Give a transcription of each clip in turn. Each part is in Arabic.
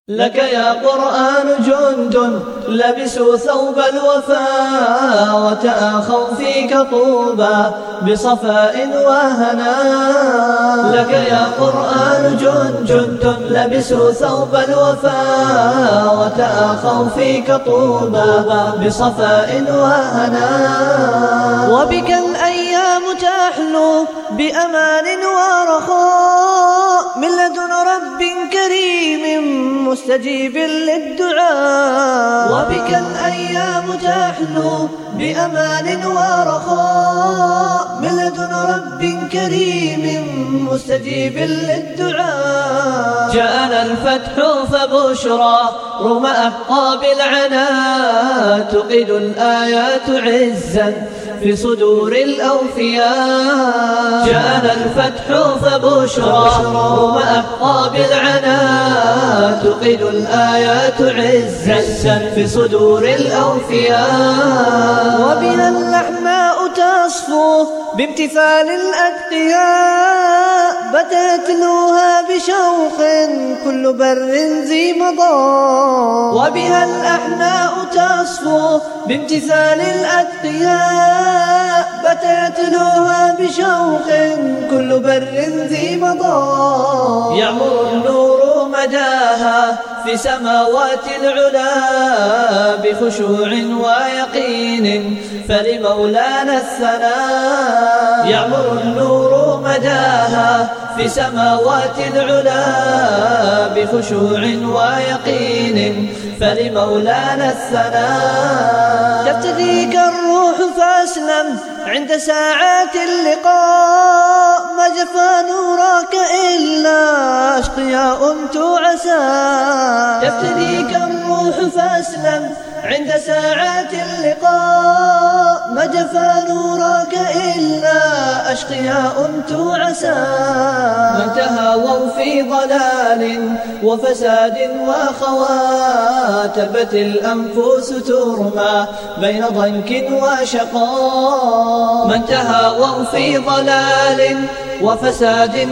لك يا قرآن جند لبسوا ثوب الوفاء وتآخوا فيك طوبى بصفاء وهناء. لك يا قرآن جند لبسوا ثوب الوفاء وتآخوا فيك طوبى بصفاء وهناء. وبك الأيام تحلو بأمان ورخاء من لدن رب كريم مستجيب للدعاء. وبك الأيام تحلو بأمان ورخاء من لدن رب كريم مستجيب للدعاء. جاءنا الفتح فبشرى رغم أحقاب العنا تقيد الآيات عزا في صدور الأوفياء. جاءنا الفتح فبشرى رغم أحقاب العنا تقيد الآيات عزا في صدور الأوفياء. وبها اللحماء تصفو بامتثال الأتقياء بتتلوها بشوق كل بر ذي مضاء. وبها الأحناء تصفو بامتثال الأتقياء بتتلوها بشوق كل بر ذي مضاء. يعمر النور مداها في سماوات العلا بخشوع ويقين فلمولانا الثناء. يعمر النور مداها في سماوات العلا بخشوع ويقين فلمولانا الثناء. تفتديك الروح فاسلم عند ساعات اللقاء ما جفى نورك إلا أشقياء تعسى. تفتديك الروح فاسلم عند ساعات اللقاء ما جفى نورك إلا أشقياء تعسى. من تهاووا في ضلال وفساد وخواتبت الأنفس ترمى بين ضنك وشقاء. من تهاووا في ضلال وفساد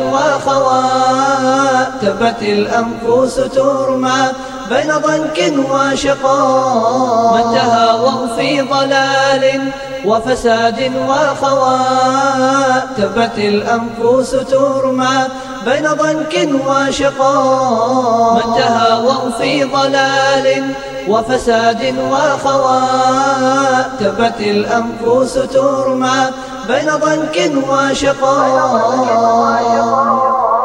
وخواتبت الأنفس ترمى بين ضنك وشقاء. من تهاووا في ضلال وفساد وخواتبت الأنفس ترمى بين ضنك وشقاء. من تهاووا في ضلال وفساد وخواتبت الأنفس ترمى بين ضنك وشقاء.